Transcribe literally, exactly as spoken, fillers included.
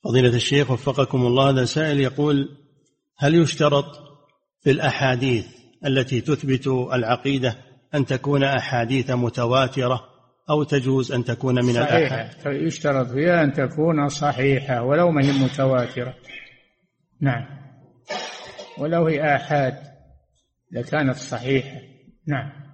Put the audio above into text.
فضيلة الشيخ وفقكم الله، هذا سائل يقول: هل يشترط في الأحاديث التي تثبت العقيدة أن تكون أحاديث متواترة أو تجوز أن تكون من الآحاد؟ صحيحة، يشترط فيها أن تكون صحيحة ولو ما هي متواترة. نعم، ولو هي آحاد لكانت صحيحة. نعم.